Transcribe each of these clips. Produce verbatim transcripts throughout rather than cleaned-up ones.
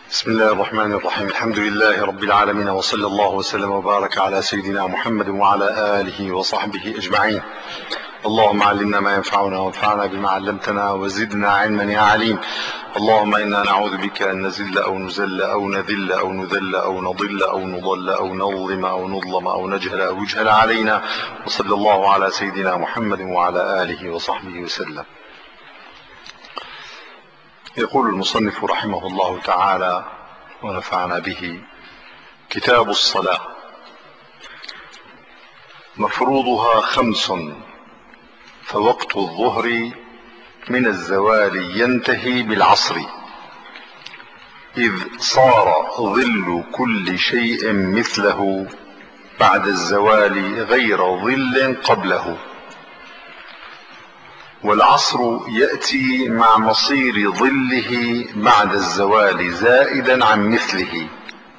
بسم الله الرحمن الرحيم. الحمد لله رب العالمين، وصلى الله وسلم وبارك على سيدنا محمد وعلى آله وصحبه أجمعين. اللهم علمنا ما ينفعنا وانفعنا بما علمتنا وزدنا علما يا عليم. اللهم إنا نعوذ بك أن نزل أو نزل أو نذل أو نذل أو نضل أو نضل أو نظلم أو نظلم أو نجهل أو يجهل علينا. وصلى الله على سيدنا محمد وعلى آله وصحبه وسلم. يقول المصنف رحمه الله تعالى ونفعنا به: كتاب الصلاة. مفروضها خمس، فوقت الظهر من الزوال ينتهي بالعصر، إذ صار ظل كل شيء مثله بعد الزوال غير ظل قبله. والعصر يأتي مع مصير ظله بعد الزوال زائدا عن مثله،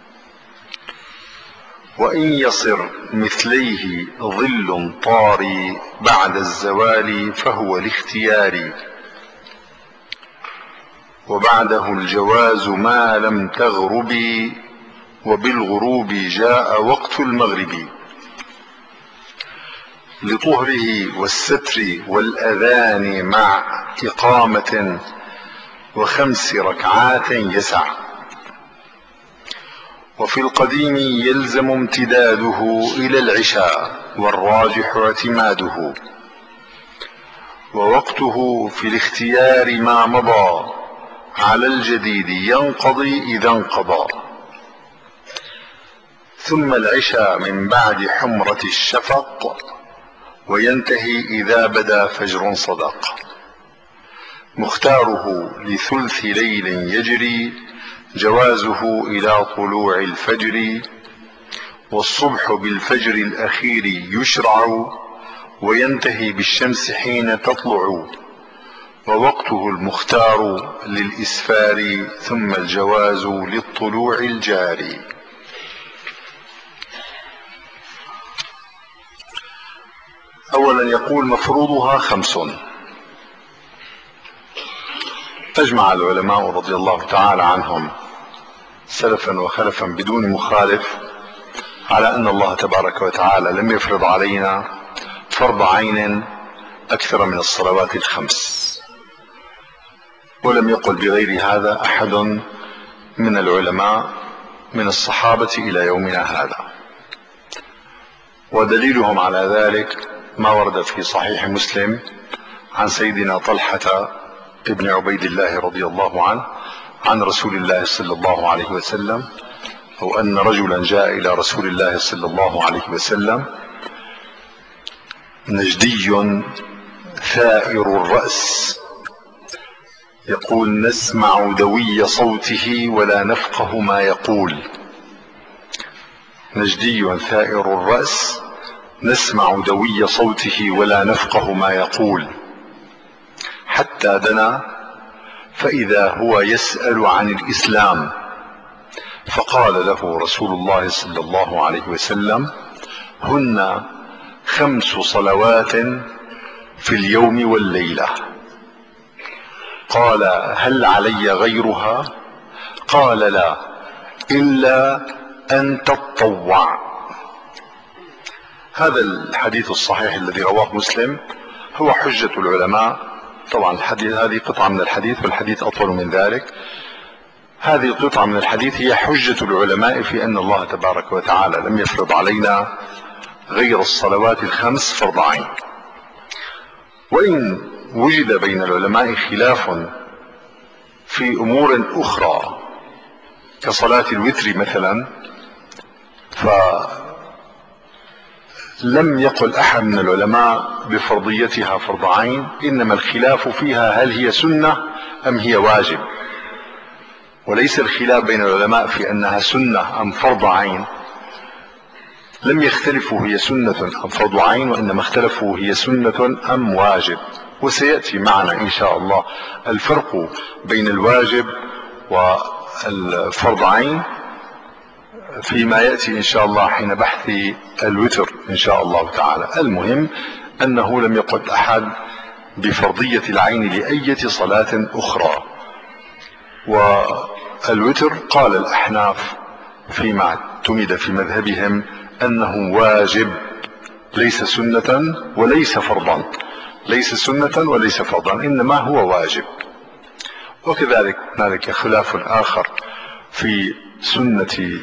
وإن يصر مثليه ظل طاري بعد الزوال فهو الاختيار، وبعده الجواز ما لم تغرب، وبالغروب جاء وقت المغرب، لطهره والستر والأذان مع إقامة وخمس ركعات يسع. وفي القديم يلزم امتداده إلى العشاء، والراجح اعتماده، ووقته في الاختيار ما مضى، على الجديد ينقضي إذا انقضى. ثم العشاء من بعد حمرة الشفق، وينتهي إذا بدا فجر صدق. مختاره لثلث ليل يجري، جوازه إلى طلوع الفجر، والصبح بالفجر الأخير يشرع، وينتهي بالشمس حين تطلع. ووقته المختار للإسفار، ثم الجواز للطلوع الجاري. أولا يقول: مفروضها خمس. أجمع العلماء رضي الله تعالى عنهم سلفا وخلفا بدون مخالف على أن الله تبارك وتعالى لم يفرض علينا فرض عين أكثر من الصلوات الخمس، ولم يقل بغير هذا أحد من العلماء من الصحابة إلى يومنا هذا. ودليلهم على ذلك ما ورد في صحيح مسلم عن سيدنا طلحة ابن عبيد الله رضي الله عنه عن رسول الله صلى الله عليه وسلم، أو أن رجلا جاء إلى رسول الله صلى الله عليه وسلم نجدي ثائر الرأس، يقول: نسمع دوي صوته ولا نفقه ما يقول. نجدي ثائر الرأس نسمع دوي صوته ولا نفقه ما يقول، حتى دنا فإذا هو يسأل عن الإسلام، فقال له رسول الله صلى الله عليه وسلم: هن خمس صلوات في اليوم والليلة. قال: هل علي غيرها؟ قال: لا، إلا أن تطوع. هذا الحديث الصحيح الذي رواه مسلم هو حجة العلماء. طبعا الحديث هذه قطعة من الحديث، والحديث أطول من ذلك. هذه القطعة من الحديث هي حجة العلماء في أن الله تبارك وتعالى لم يفرض علينا غير الصلوات الخمس فرض عين. وإن وجد بين العلماء خلاف في أمور أخرى كصلاة الوتر مثلا، فلم يقل أحد من العلماء بفرضيتها فرض عين، إنما الخلاف فيها هل هي سنة أم هي واجب، وليس الخلاف بين العلماء في أنها سنة أم فرض عين. لم يختلفوا هي سنة أم فرض عين، وإنما اختلفوا هي سنة أم واجب. وسيأتي معنا إن شاء الله الفرق بين الواجب والفرض عين فيما يأتي إن شاء الله حين بحث الوتر إن شاء الله تعالى. المهم أنه لم يقل أحد بفرضية العين لأية صلاة أخرى. الوتر قال الأحناف فيما اعتمد في مذهبهم أنه واجب ليس سنة وليس فرضا، ليس سنة وليس فرضا، إنما هو واجب. وكذلك هنالك خلاف آخر في سنة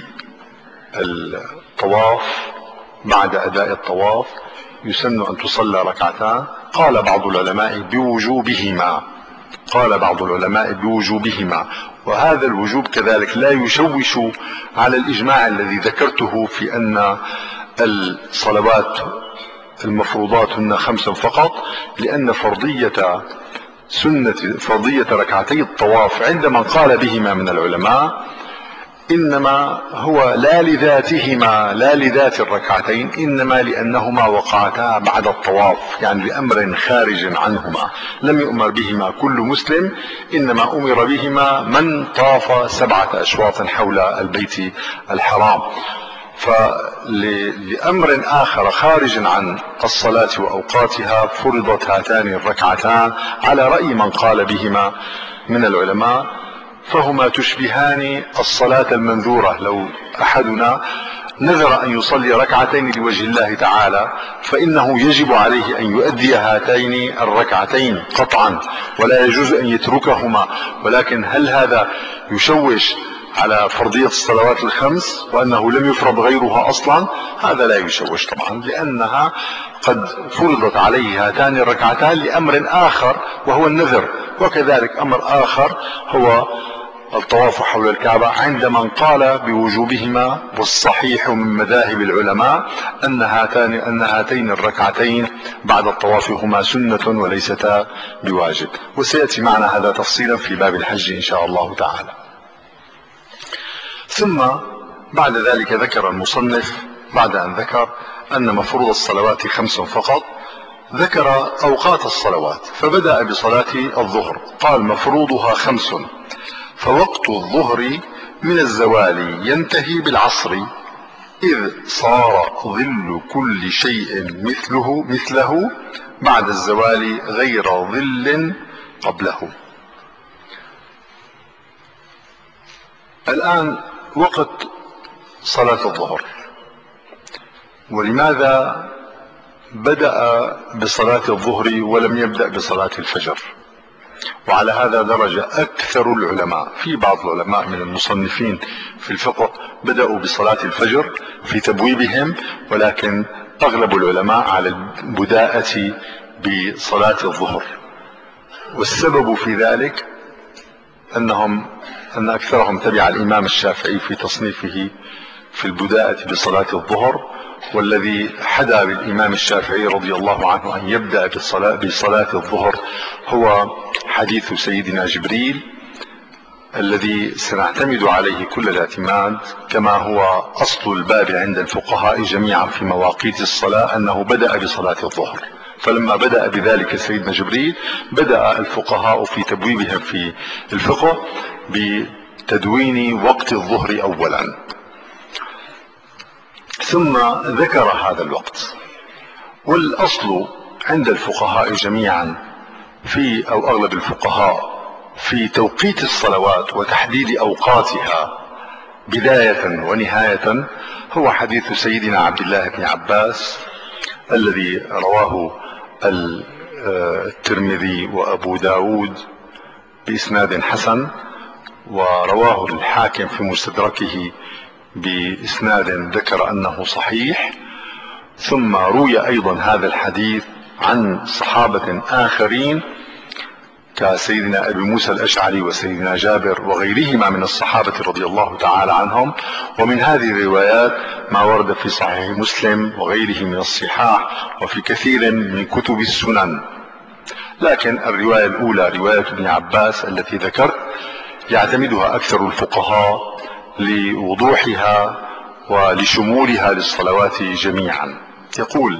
الطواف. بعد أداء الطواف يسن أن تصلى ركعتان. قال بعض العلماء بوجوبهما، قال بعض العلماء بوجوبهما، وهذا الوجوب كذلك لا يشوش على الإجماع الذي ذكرته في أن الصلوات المفروضات هن خمس فقط، لأن فرضية سنة فرضية ركعتي الطواف عند من قال بهما من العلماء إنما هو لا لذاتهما، لا لذات الركعتين، إنما لأنهما وقعتا بعد الطواف، يعني لأمر خارج عنهما، لم يؤمر بهما كل مسلم، إنما أمر بهما من طاف سبعة أشواط حول البيت الحرام. فلأمر آخر خارج عن الصلاة وأوقاتها فرضت هاتان الركعتان على رأي من قال بهما من العلماء، فهما تشبهان الصلاة المنذورة. لو أحدنا نذر أن يصلي ركعتين لوجه الله تعالى فإنه يجب عليه أن يؤدي هاتين الركعتين قطعا، ولا يجوز أن يتركهما. ولكن هل هذا يشوش على فرضية الصلوات الخمس وأنه لم يفرض غيرها أصلا؟ هذا لا يشوش طبعا، لأنها قد فرضت عليه هاتان الركعتان لأمر آخر وهو النذر. وكذلك أمر آخر هو الطواف حول الكعبة عند من قال بوجوبهما، والصحيح من مذاهب العلماء أن هاتان أن هاتين الركعتين بعد الطواف هما سنة وليستا بواجب. وسيأتي معنا هذا تفصيلا في باب الحج إن شاء الله تعالى. ثم بعد ذلك ذكر المصنف بعد أن ذكر أن مفروض الصلوات خمس فقط ذكر أوقات الصلوات، فبدأ بصلاة الظهر قال مفروضها خمس، فوقت الظهر من الزوال ينتهي بالعصر إذ صار ظل كل شيء مثله مثله بعد الزوال غير ظل قبله. الآن وقت صلاة الظهر، ولماذا بدأ بصلاة الظهر ولم يبدأ بصلاة الفجر؟ وعلى هذا درج أكثر العلماء. في بعض العلماء من المصنفين في الفقه بدأوا بصلاة الفجر في تبويبهم، ولكن أغلب العلماء على البداءة بصلاة الظهر. والسبب في ذلك أنهم أن أكثرهم تبع الإمام الشافعي في تصنيفه في البداءة بصلاة الظهر، والذي حدا بالإمام الشافعي رضي الله عنه أن يبدأ بالصلاة, بصلاة الظهر هو حديث سيدنا جبريل الذي سنعتمد عليه كل الاعتماد، كما هو أصل الباب عند الفقهاء جميعا في مواقيت الصلاة أنه بدأ بصلاة الظهر. فلما بدأ بذلك سيدنا جبريل بدأ الفقهاء في تبويبهم في الفقه بتدوين وقت الظهر أولا، ثم ذكر هذا الوقت. والأصل عند الفقهاء جميعا في أو أغلب الفقهاء في توقيت الصلوات وتحديد أوقاتها بداية ونهاية هو حديث سيدنا عبد الله بن عباس الذي رواه الترمذي وأبو داود بإسناد حسن، ورواه الحاكم في مستدركه بإسناد ذكر أنه صحيح. ثم روي أيضا هذا الحديث عن صحابة آخرين كسيدنا أبي موسى الأشعري وسيدنا جابر وغيرهما من الصحابة رضي الله تعالى عنهم. ومن هذه الروايات ما ورد في صحيح مسلم وغيره من الصحاح وفي كثير من كتب السنن. لكن الرواية الأولى رواية ابن عباس التي ذكرت يعتمدها أكثر الفقهاء لوضوحها ولشمولها للصلوات جميعا. يقول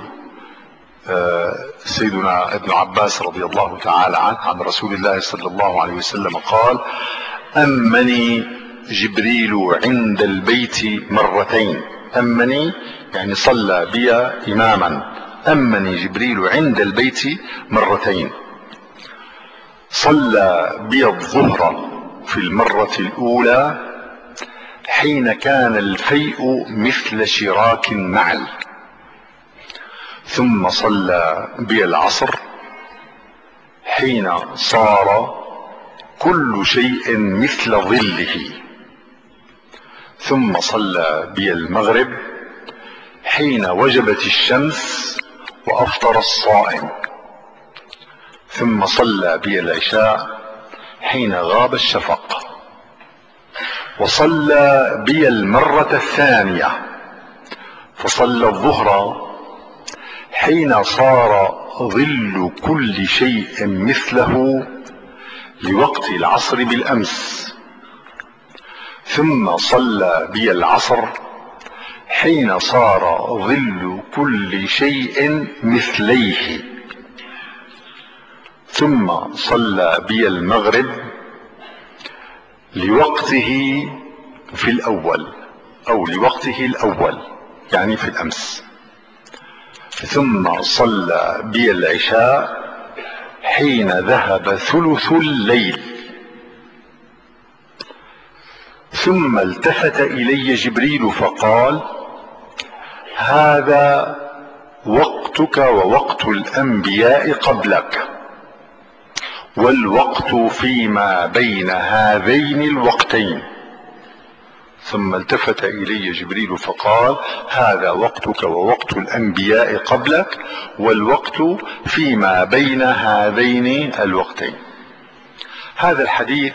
سيدنا ابن عباس رضي الله تعالى عنه عن رسول الله صلى الله عليه وسلم قال: أمني جبريل عند البيت مرتين. أمني يعني صلى بي إماما. أمني جبريل عند البيت مرتين، صلى بي الظهر في المرة الأولى حين كان الفيء مثل شراك النعل، ثم صلى بي العصر حين صار كل شيء مثل ظله، ثم صلى بي المغرب حين وجبت الشمس وأفطر الصائم، ثم صلى بي العشاء حين غاب الشفق، وصلى بي المرة الثانية فصلى الظهر حين صار ظل كل شيء مثله لوقت العصر بالأمس، ثم صلى بي العصر حين صار ظل كل شيء مثليه، ثم صلى بي المغرب لوقته في الأول أو لوقته الأول يعني في الأمس، ثم صلى بي العشاء حين ذهب ثلث الليل، ثم التفت إلي جبريل فقال: هذا وقتك ووقت الأنبياء قبلك، والوقت فيما بين هذين الوقتين. ثم التفت إلي جبريل فقال: هذا وقتك ووقت الأنبياء قبلك، والوقت فيما بين هذين الوقتين. هذا الحديث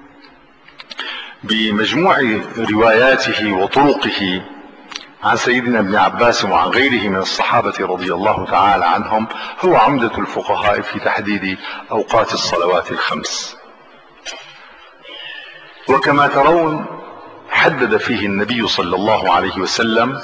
بمجموع رواياته وطرقه عن سيدنا ابن عباس وعن غيره من الصحابة رضي الله تعالى عنهم هو عمدة الفقهاء في تحديد أوقات الصلوات الخمس. وكما ترون حدد فيه النبي صلى الله عليه وسلم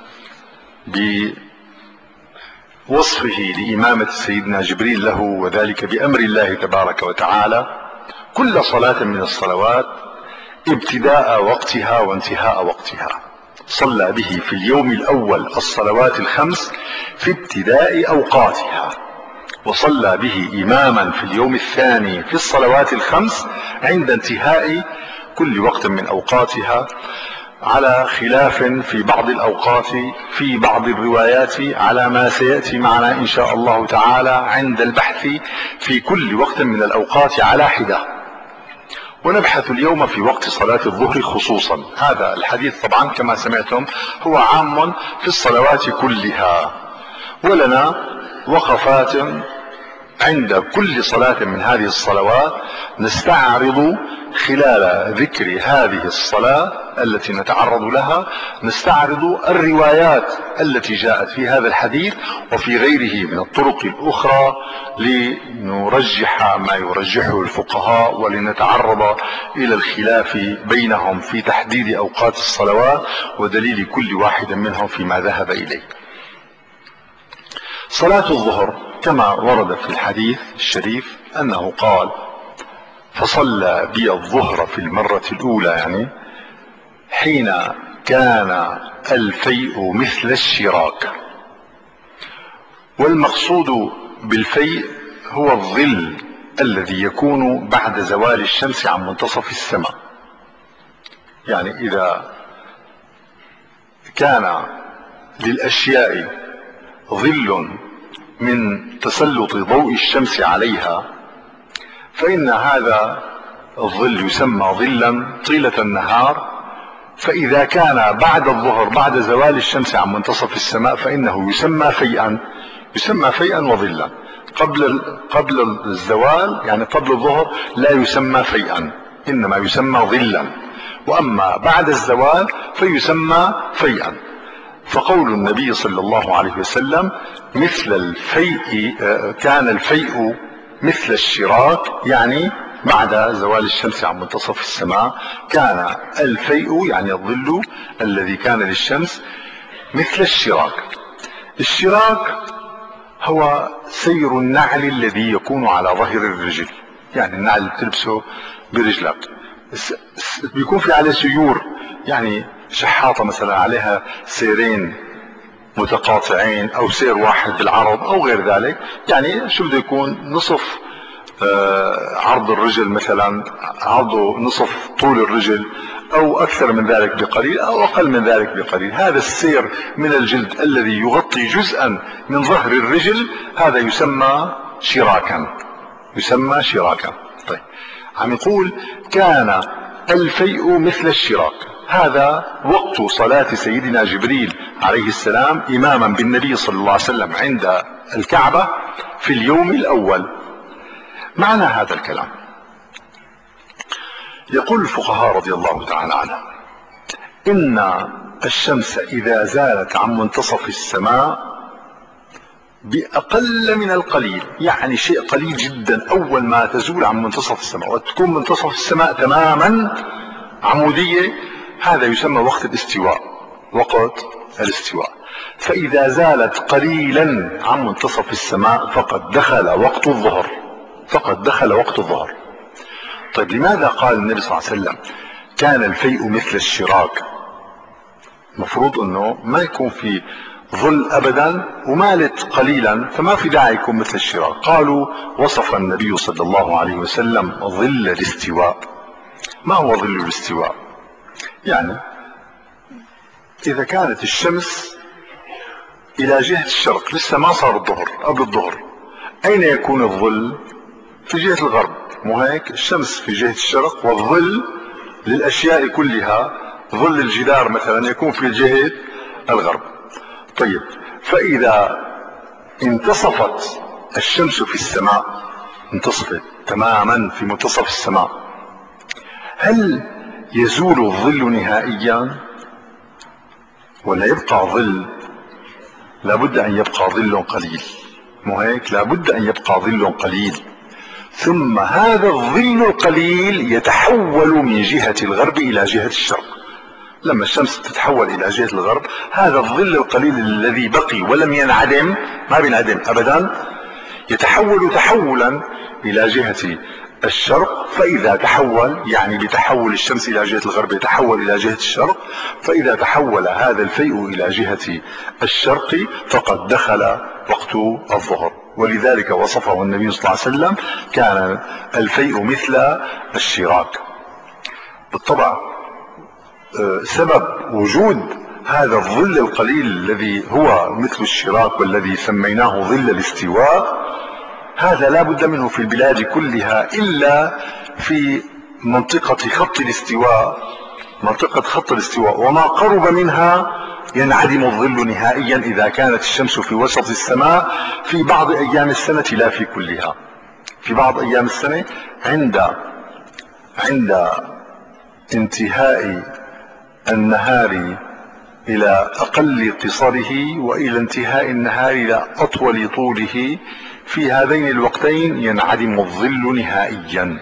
بوصفه لإمامة سيدنا جبريل له، وذلك بأمر الله تبارك وتعالى، كل صلاة من الصلوات ابتداء وقتها وانتهاء وقتها. صلى به في اليوم الأول الصلوات الخمس في ابتداء أوقاتها، وصلى به إماما في اليوم الثاني في الصلوات الخمس عند انتهاء كل وقت من أوقاتها، على خلاف في بعض الأوقات في بعض الروايات على ما سيأتي معنا إن شاء الله تعالى عند البحث في كل وقت من الأوقات على حدة. ونبحث اليوم في وقت صلاة الظهر خصوصا. هذا الحديث طبعا كما سمعتم هو عام في الصلوات كلها، ولنا وقفات عند كل صلاة من هذه الصلوات نستعرض خلال ذكر هذه الصلاة التي نتعرض لها، نستعرض الروايات التي جاءت في هذا الحديث وفي غيره من الطرق الأخرى لنرجح ما يرجحه الفقهاء، ولنتعرض إلى الخلاف بينهم في تحديد أوقات الصلوات ودليل كل واحد منهم فيما ذهب إليه. صلاة الظهر كما ورد في الحديث الشريف أنه قال: فصلى بي الظهر في المرة الأولى، يعني حين كان الفيء مثل الشراك. والمقصود بالفيء هو الظل الذي يكون بعد زوال الشمس عن منتصف السماء. يعني إذا كان للأشياء ظل من تسلط ضوء الشمس عليها، فإن هذا الظل يسمى ظلا طيلة النهار، فإذا كان بعد الظهر بعد زوال الشمس عن منتصف السماء فإنه يسمى فيئا، يسمى فيئا وظلا. قبل قبل الزوال يعني قبل الظهر لا يسمى فيئا، إنما يسمى ظلا، وأما بعد الزوال فيسمى فيئا. فقول النبي صلى الله عليه وسلم مثل الفيء، كان الفيء مثل الشراك، يعني بعد زوال الشمس عن منتصف السماء كان الفيء يعني الظل الذي كان للشمس مثل الشراك. الشراك هو سير النعل الذي يكون على ظهر الرجل، يعني النعل اللي بتلبسه برجلك بيكون في عليه سيور، يعني شحاطة مثلا عليها سيرين متقاطعين او سير واحد بالعرض او غير ذلك، يعني شو بده يكون نصف عرض الرجل مثلا عرضه نصف طول الرجل او اكثر من ذلك بقليل او اقل من ذلك بقليل. هذا السير من الجلد الذي يغطي جزءا من ظهر الرجل هذا يسمى شراكا، يسمى شراكا. طيب عم يقول كان الفيء مثل الشراك. هذا وقت صلاة سيدنا جبريل عليه السلام اماما بالنبي صلى الله عليه وسلم عند الكعبة في اليوم الاول. معنى هذا الكلام، يقول الفقهاء رضي الله تعالى عنهم ان الشمس اذا زالت عن منتصف السماء باقل من القليل، يعني شيء قليل جدا، اول ما تزول عن منتصف السماء وتكون منتصف السماء تماما عمودية، هذا يسمى وقت الاستواء، وقت الاستواء. فاذا زالت قليلا عن منتصف السماء فقد دخل وقت الظهر، فقد دخل وقت الظهر. طيب لماذا قال النبي صلى الله عليه وسلم كان الفيء مثل الشراك؟ مفروض انه ما يكون في ظل ابدا ومالت قليلا، فما في داعي يكون مثل الشراك. قالوا وصف النبي صلى الله عليه وسلم ظل الاستواء. ما هو ظل الاستواء؟ يعني اذا كانت الشمس الى جهة الشرق، لسه ما صار الظهر، قبل الظهر، اين يكون الظل؟ في جهة الغرب، مو هيك؟ الشمس في جهة الشرق والظل للاشياء كلها، ظل الجدار مثلا يكون في جهة الغرب. طيب فاذا انتصفت الشمس في السماء، انتصفت تماما في منتصف السماء، هل يزول الظل نهائيا ولا يبقى ظل؟ لابد ان يبقى ظل قليل، مو هيك؟ لابد ان يبقى ظل قليل، ثم هذا الظل القليل يتحول من جهة الغرب الى جهة الشرق. لما الشمس تتحول الى جهة الغرب، هذا الظل القليل الذي بقي ولم ينعدم، ما بينعدم ابدا، يتحول تحولا الى جهة الشرق. فاذا تحول، يعني بتحول الشمس الى جهة الغرب يتحول الى جهة الشرق، فاذا تحول هذا الفيء الى جهة الشرق فقد دخل وقت الظهر. ولذلك وصفه النبي صلى الله عليه وسلم كان الفيء مثل الشراك. بالطبع سبب وجود هذا الظل القليل الذي هو مثل الشراك والذي سميناه ظل الاستواء، هذا لا بد منه في البلاد كلها الا في منطقة خط الاستواء، منطقة خط الاستواء وما قرب منها ينعدم الظل نهائيا اذا كانت الشمس في وسط السماء في بعض ايام السنة، لا في كلها. في بعض ايام السنة عند عند انتهاء النهار الى اقل قصره والى انتهاء النهار الى اطول طوله، في هذين الوقتين ينعدم الظل نهائيا.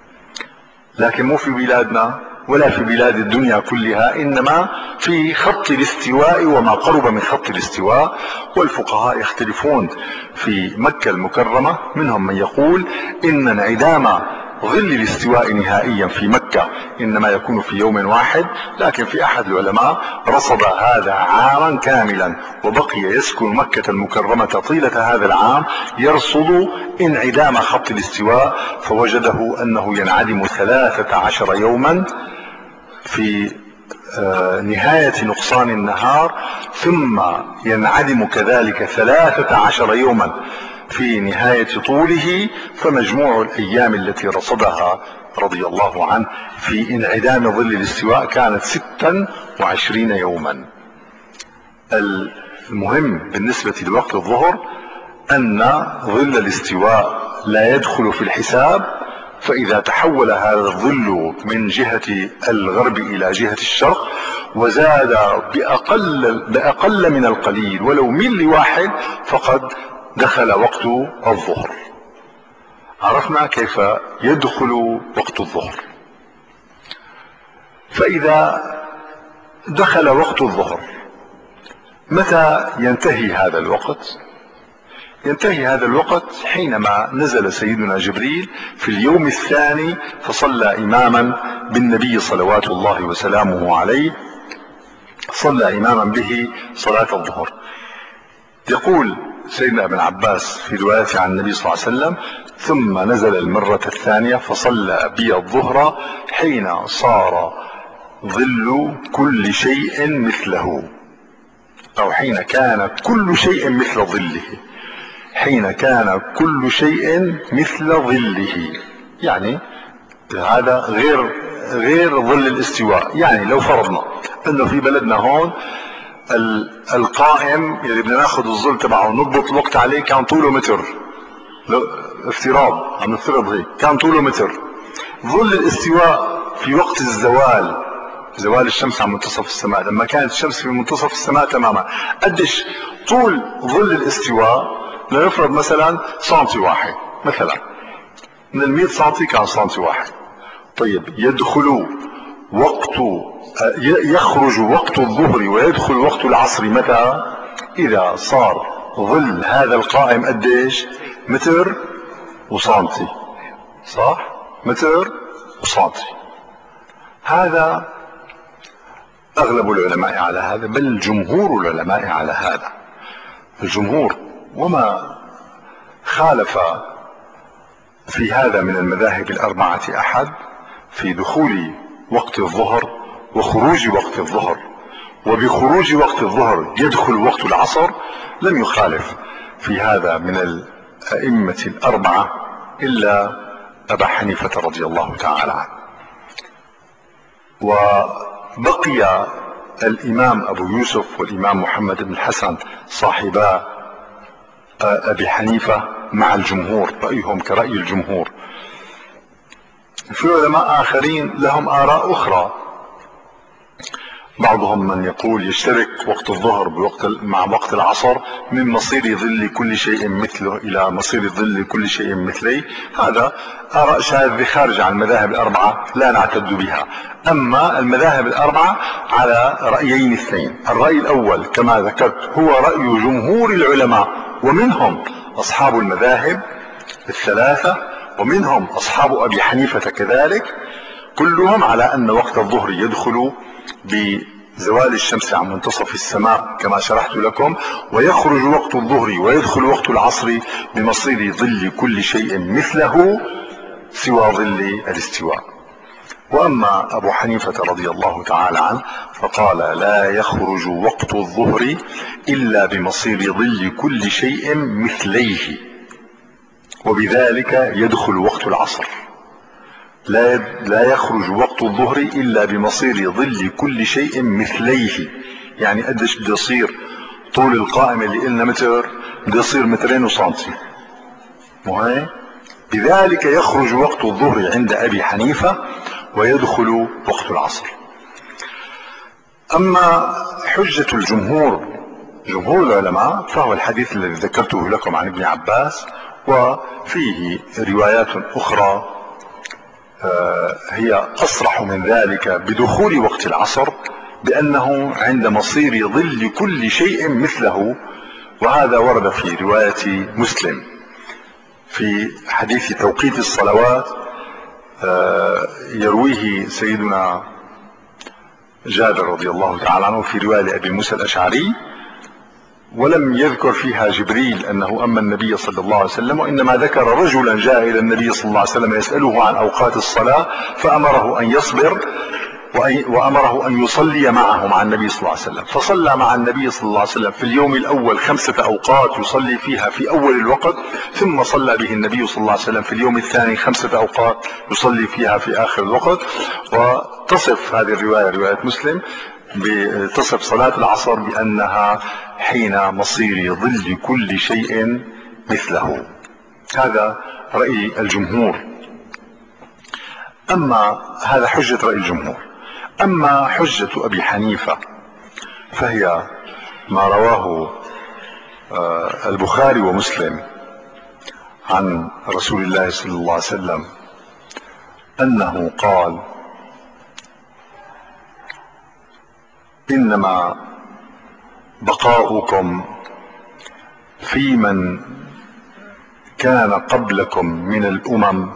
لكن مو في بلادنا ولا في بلاد الدنيا كلها، انما في خط الاستواء وما قرب من خط الاستواء. والفقهاء يختلفون في مكة المكرمة، منهم من يقول ان انعدام ظل الاستواء نهائيا في مكة انما يكون في يوم واحد، لكن في احد العلماء رصد هذا عاما كاملا وبقي يسكن مكة المكرمة طيلة هذا العام يرصد انعدام خط الاستواء، فوجده انه ينعدم ثلاثة عشر يوما في نهاية نقصان النهار، ثم ينعدم كذلك ثلاثة عشر يوما في نهاية طوله، فمجموع الايام التي رصدها رضي الله عنه في انعدام ظل الاستواء كانت ستا وعشرين يوما. المهم بالنسبة لوقت الظهر ان ظل الاستواء لا يدخل في الحساب، فاذا تحول هذا الظل من جهة الغرب الى جهة الشرق وزاد باقل, بأقل من القليل ولو ملي واحد فقد دخل وقت الظهر. عرفنا كيف يدخل وقت الظهر. فاذا دخل وقت الظهر متى ينتهي هذا الوقت؟ ينتهي هذا الوقت حينما نزل سيدنا جبريل في اليوم الثاني فصلى اماما بالنبي صلوات الله وسلامه عليه، صلى اماما به صلاة الظهر. يقول سيدنا ابن عباس في روايته عن النبي صلى الله عليه وسلم: ثم نزل المرة الثانية فصلى بي الظهر حين صار ظل كل شيء مثله، أو حين كان كل شيء مثل ظله، حين كان كل شيء مثل ظله. يعني هذا غير غير ظل الاستواء. يعني لو فرضنا انه في بلدنا هون القائم اللي بدنا ناخذ الظل تبعه ونضبط الوقت عليه كان طوله متر، افتراض عم نفترض هيك، كان طوله متر. ظل الاستواء في وقت الزوال، زوال الشمس عن منتصف السماء، لما كانت الشمس في منتصف السماء تماما، قديش طول ظل الاستواء؟ لنفرض مثلا سنتي واحد، مثلا من المئة سنتي كان سنتي واحد. طيب يدخل وقت يخرج وقت الظهر ويدخل وقت العصر متى؟ اذا صار ظل هذا القائم قديش؟ متر وسنتي، صح؟ متر وسنتي. هذا اغلب العلماء على هذا، بل جمهور العلماء على هذا، الجمهور. وما خالف في هذا من المذاهب الاربعة احد في دخول وقت الظهر وخروج وقت الظهر، وبخروج وقت الظهر يدخل وقت العصر، لم يخالف في هذا من الائمة الاربعة الا ابا حنيفة رضي الله تعالى عنه. وبقي الامام ابو يوسف والامام محمد بن الحسن صاحبا ابي حنيفة مع الجمهور، رأيهم كرأي الجمهور. في علماء اخرين لهم اراء اخرى، بعضهم من يقول يشترك وقت الظهر بوقت مع وقت العصر من مصير ظل كل شيء مثله الى مصير ظل كل شيء مثليه. هذا اراء شاذة خارج عن المذاهب الاربعة لا نعتد بها. اما المذاهب الاربعة على رايين اثنين: الراي الاول كما ذكرت هو راي جمهور العلماء، ومنهم اصحاب المذاهب الثلاثة، ومنهم اصحاب ابي حنيفة كذلك، كلهم على ان وقت الظهر يدخل بزوال الشمس عن منتصف السماء كما شرحت لكم، ويخرج وقت الظهر ويدخل وقت العصر بمصير ظل كل شيء مثله سوى ظل الاستواء. واما ابو حنيفة رضي الله تعالى عنه فقال لا يخرج وقت الظهر الا بمصير ظل كل شيء مثليه، وبذلك يدخل وقت العصر. لا لا يخرج وقت الظهر الا بمصير ظل كل شيء مثليه. يعني قديش بده يصير طول القائم اللي قلنا متر، بده يصير مترين وسنتي، مو هيك؟ بذلك يخرج وقت الظهر عند ابي حنيفة ويدخل وقت العصر. اما حجة الجمهور، جمهور العلماء، فهو الحديث الذي ذكرته لكم عن ابن عباس، وفيه روايات اخرى هي اصرح من ذلك بدخول وقت العصر، بانه عند مصير ظل كل شيء مثله. وهذا ورد في رواية مسلم في حديث توقيت الصلوات، يرويه سيدنا جابر رضي الله تعالى عنه في رواية ابي موسى الاشعري، ولم يذكر فيها جبريل انه اما النبي صلى الله عليه وسلم، وانما ذكر رجلا جاء الى النبي صلى الله عليه وسلم يسأله عن اوقات الصلاة، فامره ان يصبر وامره ان يصلي معه مع النبي صلى الله عليه وسلم. فصلى مع النبي صلى الله عليه وسلم في اليوم الاول خمسة اوقات يصلي فيها في اول الوقت، ثم صلى به النبي صلى الله عليه وسلم في اليوم الثاني خمسة اوقات يصلي فيها في اخر الوقت. وتصف هذه الرواية، رواية مسلم، بتصف صلاة العصر بانها حين مصير ظل كل شيء مثله. هذا رأي الجمهور. اما هذا حجة رأي الجمهور. اما حجة ابي حنيفة فهي ما رواه البخاري ومسلم عن رسول الله صلى الله عليه وسلم انه قال: انما بقاؤكم في من كان قبلكم من الامم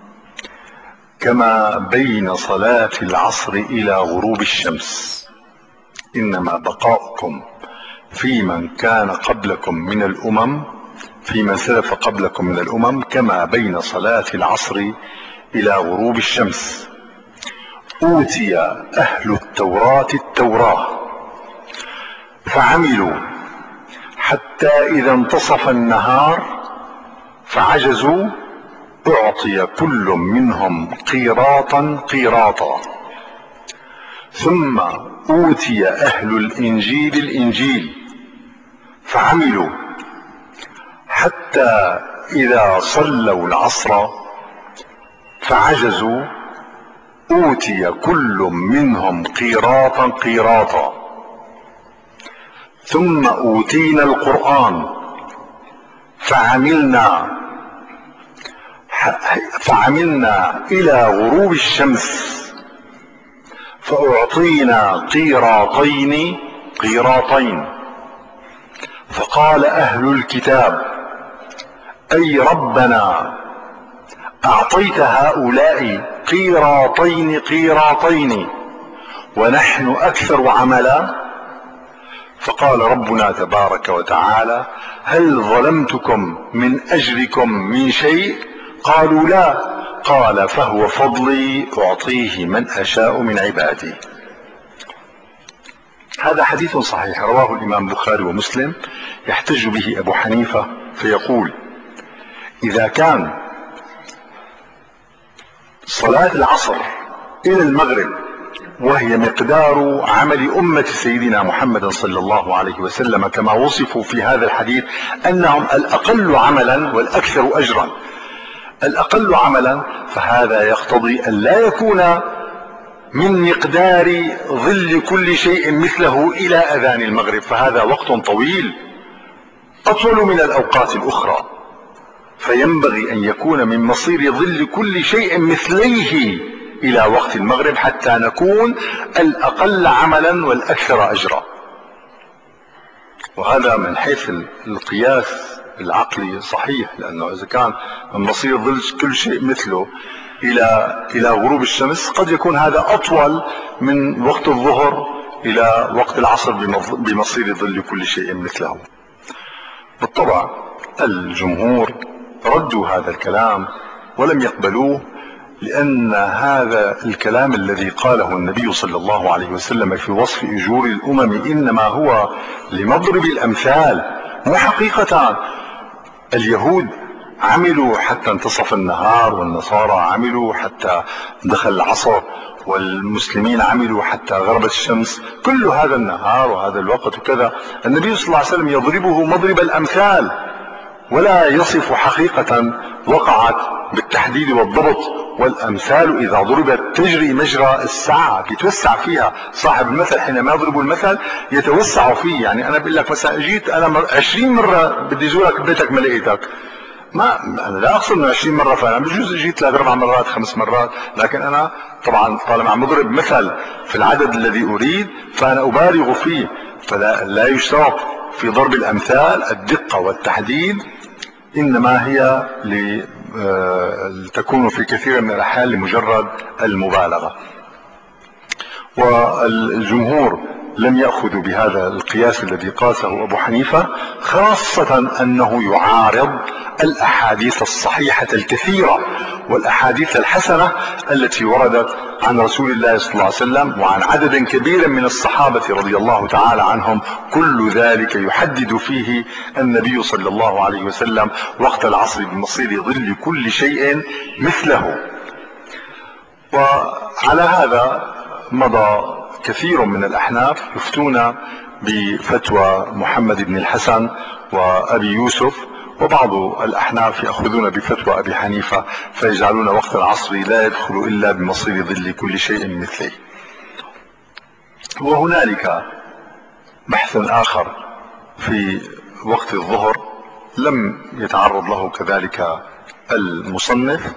كما بين صلاة العصر الى غروب الشمس. انما بقاؤكم في من كان قبلكم من الأمم في من سلف قبلكم من الأمم كما بين صلاة العصر إلى غروب الشمس. أوتي أهل التوراة التوراة فعملوا حتى إذا انتصف النهار فعجزوا أعطي كل منهم قيراطا قيراطا. ثم أوتي أهل الإنجيل الإنجيل فعملوا حتى إذا صلوا العصر فعجزوا أوتي كل منهم قيراطا قيراطا. ثم أوتينا القرآن فعملنا فعملنا إلى غروب الشمس فأعطينا قيراطين قيراطين. فقال أهل الكتاب أي ربنا أعطيت هؤلاء قيراطين قيراطين ونحن أكثر عملا. فقال ربنا تبارك وتعالى هل ظلمتكم من أجركم من شيء؟ قالوا لا. قال فهو فضلي أعطيه من أشاء من عبادي. هذا حديث صحيح رواه الإمام البخاري ومسلم، يحتج به أبو حنيفة فيقول إذا كان صلاة العصر إلى المغرب وهي مقدار عمل أمة سيدنا محمد صلى الله عليه وسلم كما وصفوا في هذا الحديث أنهم الأقل عملا والأكثر أجرا، الأقل عملا، فهذا يقتضي أن لا يكون من مقدار ظل كل شيء مثله إلى أذان المغرب، فهذا وقت طويل أطول من الأوقات الأخرى، فينبغي أن يكون من مصير ظل كل شيء مثليه إلى وقت المغرب حتى نكون الأقل عملا والأكثر أجرا. وهذا من حيث القياس العقلي صحيح، لأنه إذا كان من مصير ظل كل شيء مثله إلى إلى غروب الشمس قد يكون هذا أطول من وقت الظهر إلى وقت العصر بمصير ظل كل شيء مثله. بالطبع الجمهور ردوا هذا الكلام ولم يقبلوه، لأن هذا الكلام الذي قاله النبي صلى الله عليه وسلم في وصف أجور الأمم إنما هو لمضرب الأمثال، مو حقيقة. اليهود عملوا حتى انتصف النهار، والنصارى عملوا حتى دخل العصر، والمسلمين عملوا حتى غربت الشمس، كل هذا النهار وهذا الوقت وكذا. النبي صلى الله عليه وسلم يضربه مضرب الأمثال ولا يصف حقيقة وقعت بالتحديد والضبط، والأمثال إذا ضربت تجري مجرى الساعة، يتوسع فيها صاحب المثل. حينما يضرب المثل يتوسع فيه، يعني أنا بقول لك مثلا جيت أنا عشرين مرة بدي زورك ببيتك ما لقيتك، ما أنا لا أقصد إنه عشرين مرة، فأنا بجوز جيت ثلاث أربع مرات خمس مرات، لكن أنا طبعا طالما عم بضرب مثل في العدد الذي أريد فأنا أبالغ فيه، فلا لا يشترط في ضرب الأمثال الدقة والتحديد، إنما هي لتكون في كثير من الأحيان لمجرد المبالغة. والجمهور لم يأخذوا بهذا القياس الذي قاسه أبو حنيفة، خاصة أنه يعارض الأحاديث الصحيحة الكثيرة والأحاديث الحسنة التي وردت عن رسول الله صلى الله عليه وسلم وعن عدد كبير من الصحابة رضي الله تعالى عنهم، كل ذلك يحدد فيه النبي صلى الله عليه وسلم وقت العصر بمصير ظل كل شيء مثله. وعلى هذا مضى كثير من الأحناف يفتون بفتوى محمد بن الحسن وأبي يوسف، وبعض الأحناف يأخذون بفتوى أبي حنيفة فيجعلون وقت العصر لا يدخل إلا بمصير ظل كل شيء مثله. وهنالك بحث آخر في وقت الظهر لم يتعرض له كذلك المصنف،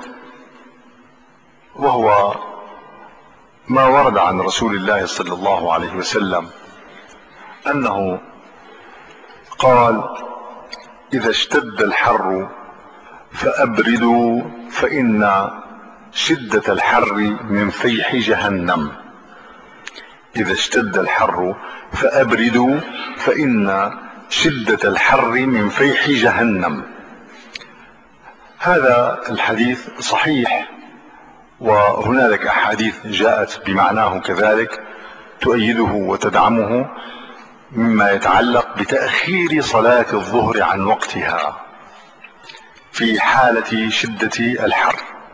وهو ما ورد عن رسول الله صلى الله عليه وسلم أنه قال إذا اشتد الحر فأبردوا فإن شدة الحر من فيح جهنم. إذا اشتد الحر فأبردوا فإن شدة الحر من فيح جهنم. هذا الحديث صحيح، وهنالك أحاديث جاءت بمعناه كذلك تؤيده وتدعمه، مما يتعلق بتأخير صلاة الظهر عن وقتها في حالة شدة الحر.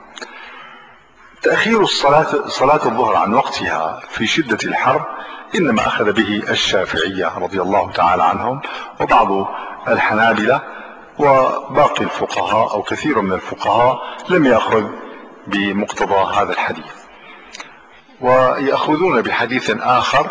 تأخير الصلاة صلاة الظهر عن وقتها في شدة الحر إنما أخذ به الشافعية رضي الله تعالى عنهم وبعض الحنابلة، وباقي الفقهاء أو كثير من الفقهاء لم يأخذ بمقتضى هذا الحديث، ويأخذون بحديث آخر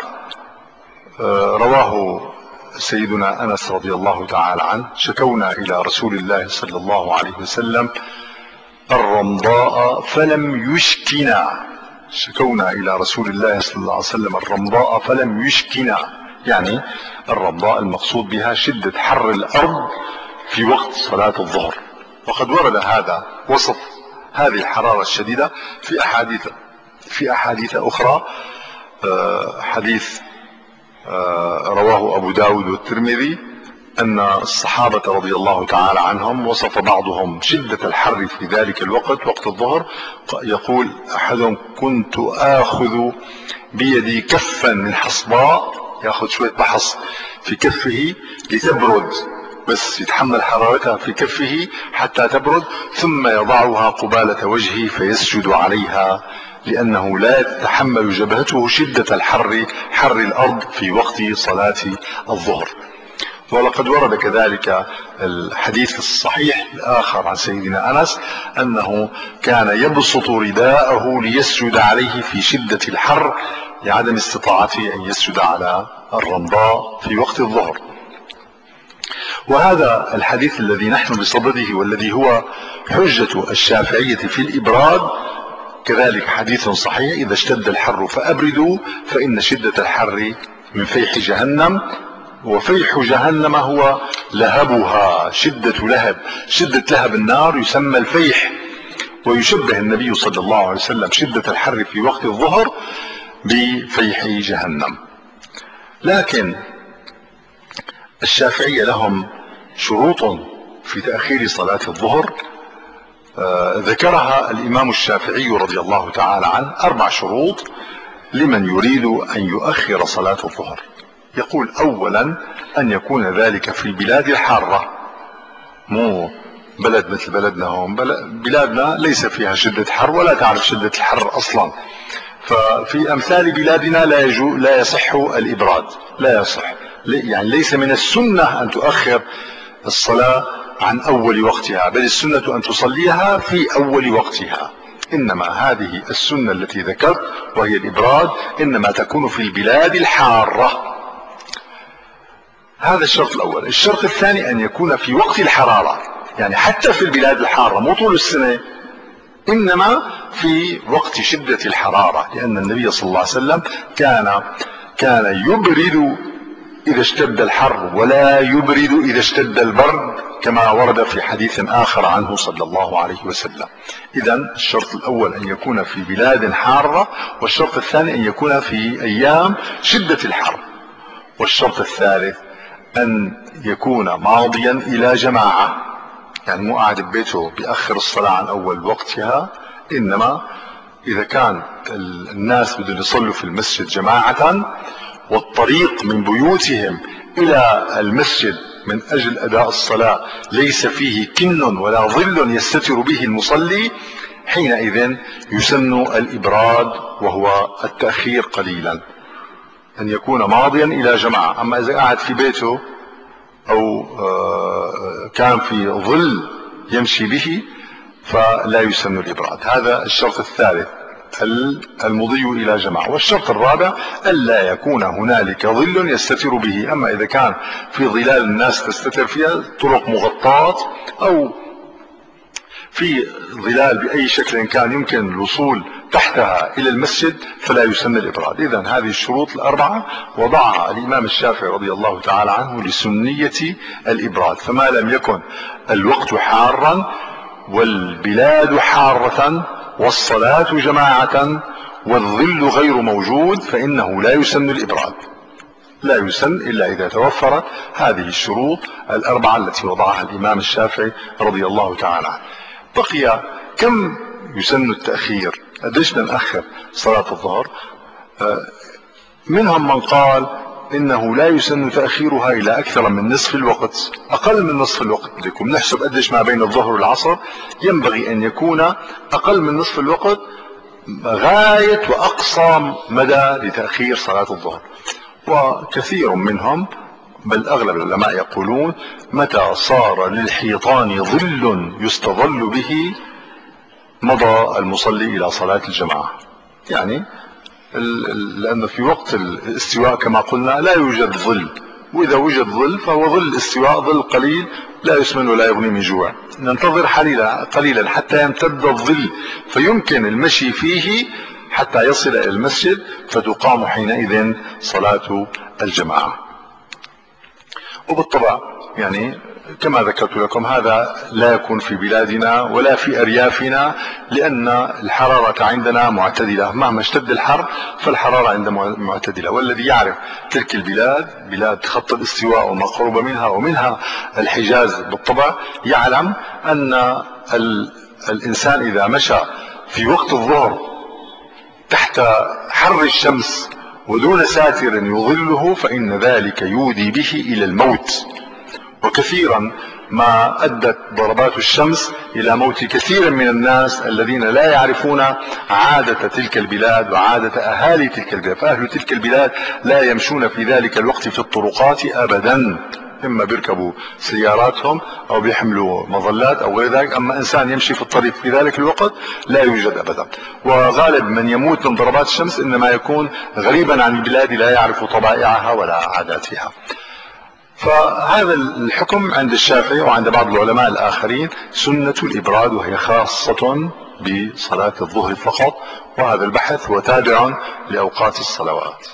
رواه سيدنا أنس رضي الله تعالى عنه: شكونا إلى رسول الله صلى الله عليه وسلم الرمضاء فلم يشكنا. شكونا إلى رسول الله صلى الله عليه وسلم الرمضاء فلم يشكنا، يعني الرمضاء المقصود بها شدة حر الأرض في وقت صلاة الظهر. وقد ورد هذا وصف هذه الحرارة الشديدة في أحاديث في أحاديث أخرى. حديث رواه أبو داود والترمذي أن الصحابة رضي الله تعالى عنهم وصف بعضهم شدة الحر في ذلك الوقت وقت الظهر، يقول أحدهم: كنت آخذ بيدي كفا من حصباء، يأخذ شوية بحص في كفه لتبرد، بس يتحمل حرارتها في كفه حتى تبرد، ثم يضعها قبالة وجهه فيسجد عليها، لأنه لا تتحمل جبهته شدة الحر حر الأرض في وقت صلاة الظهر. ولقد ورد كذلك الحديث الصحيح الآخر عن سيدنا أنس أنه كان يبسط رداءه ليسجد عليه في شدة الحر لعدم استطاعته أن يسجد على الرمضاء في وقت الظهر. وهذا الحديث الذي نحن بصدده والذي هو حجة الشافعية في الإبراد كذلك حديث صحيح: إذا اشتد الحر فأبردوا فإن شدة الحر من فيح جهنم. وفيح جهنم هو لهبها، شدة لهب شدة لهب النار يسمى الفيح، ويشبه النبي صلى الله عليه وسلم شدة الحر في وقت الظهر بفيح جهنم. لكن الشافعية لهم شروط في تأخير صلاة الظهر آه ذكرها الإمام الشافعي رضي الله تعالى عنه، أربع شروط لمن يريد أن يؤخر صلاة الظهر. يقول: أولا أن يكون ذلك في البلاد الحارة، مو بلد مثل بلدنا هون، بلادنا ليس فيها شدة حر ولا تعرف شدة الحر أصلا، ففي أمثال بلادنا لا يجو لا يصح الإبراد، لا يصح، يعني ليس من السنة أن تؤخر الصلاة عن أول وقتها، بل السنة أن تصليها في أول وقتها. إنما هذه السنة التي ذكرت وهي الإبراد إنما تكون في البلاد الحارة. هذا الشرط الأول. الشرط الثاني أن يكون في وقت الحرارة، يعني حتى في البلاد الحارة، مو طول السنة، إنما في وقت شدة الحرارة، لأن النبي صلى الله عليه وسلم كان كان يبرد إذا اشتد الحر ولا يبرد إذا اشتد البرد، كما ورد في حديث آخر عنه صلى الله عليه وسلم. إذن الشرط الأول أن يكون في بلاد حارة، والشرط الثاني أن يكون في أيام شدة الحر، والشرط الثالث أن يكون ماضيا إلى جماعة، يعني مو قاعد ببيته بيأخر الصلاة عن أول وقتها، إنما إذا كان الناس بدهم يصلوا في المسجد جماعة والطريق من بيوتهم إلى المسجد من أجل أداء الصلاة ليس فيه كن ولا ظل يستتر به المصلي، حينئذ يسن الإبراد وهو التأخير قليلا، أن يكون ماضيا إلى جماعة. أما إذا قاعد في بيته أو كان في ظل يمشي به فلا يسن الإبراد. هذا الشرط الثالث، المضي إلى جماعة. والشرط الرابع ألا يكون هنالك ظل يستتر به. أما إذا كان في ظلال الناس تستتر فيها، طرق مغطاة أو في ظلال بأي شكل كان يمكن الوصول تحتها إلى المسجد، فلا يسن الإبراد. إذن هذه الشروط الأربعة وضعها الإمام الشافعي رضي الله تعالى عنه لسنية الإبراد. فما لم يكن الوقت حارا والبلاد حارة والصلاة جماعة والظل غير موجود فإنه لا يسن الإبراد، لا يسن إلا إذا توفرت هذه الشروط الأربعة التي وضعها الإمام الشافعي رضي الله تعالى عنه. بقي كم يسن التأخير، قديش نأخر صلاة الظهر؟ منهم من قال إنه لا يسن تأخيرها إلى أكثر من نصف الوقت، أقل من نصف الوقت. بدكم نحسب قديش ما بين الظهر والعصر، ينبغي أن يكون أقل من نصف الوقت غاية وأقصى مدى لتأخير صلاة الظهر. وكثير منهم بل أغلب العلماء يقولون متى صار للحيطان ظل يستظل به مضى المصلي إلى صلاة الجماعة. يعني لأن في وقت الاستواء كما قلنا لا يوجد ظل، وإذا وجد ظل فهو ظل الاستواء، ظل قليل لا يسمن ولا يغني من جوع. ننتظر قليلا حتى يمتد الظل فيمكن المشي فيه حتى يصل إلى المسجد، فتقام حينئذ صلاة الجماعة. وبالطبع يعني كما ذكرت لكم هذا لا يكون في بلادنا ولا في أريافنا، لأن الحرارة عندنا معتدلة، مهما اشتد الحر فالحرارة عندنا معتدلة. والذي يعرف تلك البلاد، بلاد خط الاستواء وما قرب منها ومنها الحجاز بالطبع، يعلم أن الإنسان إذا مشى في وقت الظهر تحت حر الشمس ودون ساتر يظله فإن ذلك يودي به إلى الموت. وكثيرا ما أدت ضربات الشمس إلى موت كثير من الناس الذين لا يعرفون عادة تلك البلاد وعادة أهالي تلك البلاد. فأهل تلك البلاد لا يمشون في ذلك الوقت في الطرقات أبدا، إما بيركبوا سياراتهم أو بيحملوا مظلات أو غير ذلك، أما إنسان يمشي في الطريق في ذلك الوقت لا يوجد أبدا. وغالب من يموت من ضربات الشمس إنما يكون غريبا عن البلاد لا يعرف طبائعها ولا عاداتها. فهذا الحكم عند الشافعي وعند بعض العلماء الآخرين سنة الإبراد، وهي خاصة بصلاة الظهر فقط، وهذا البحث هو تابع لأوقات الصلوات.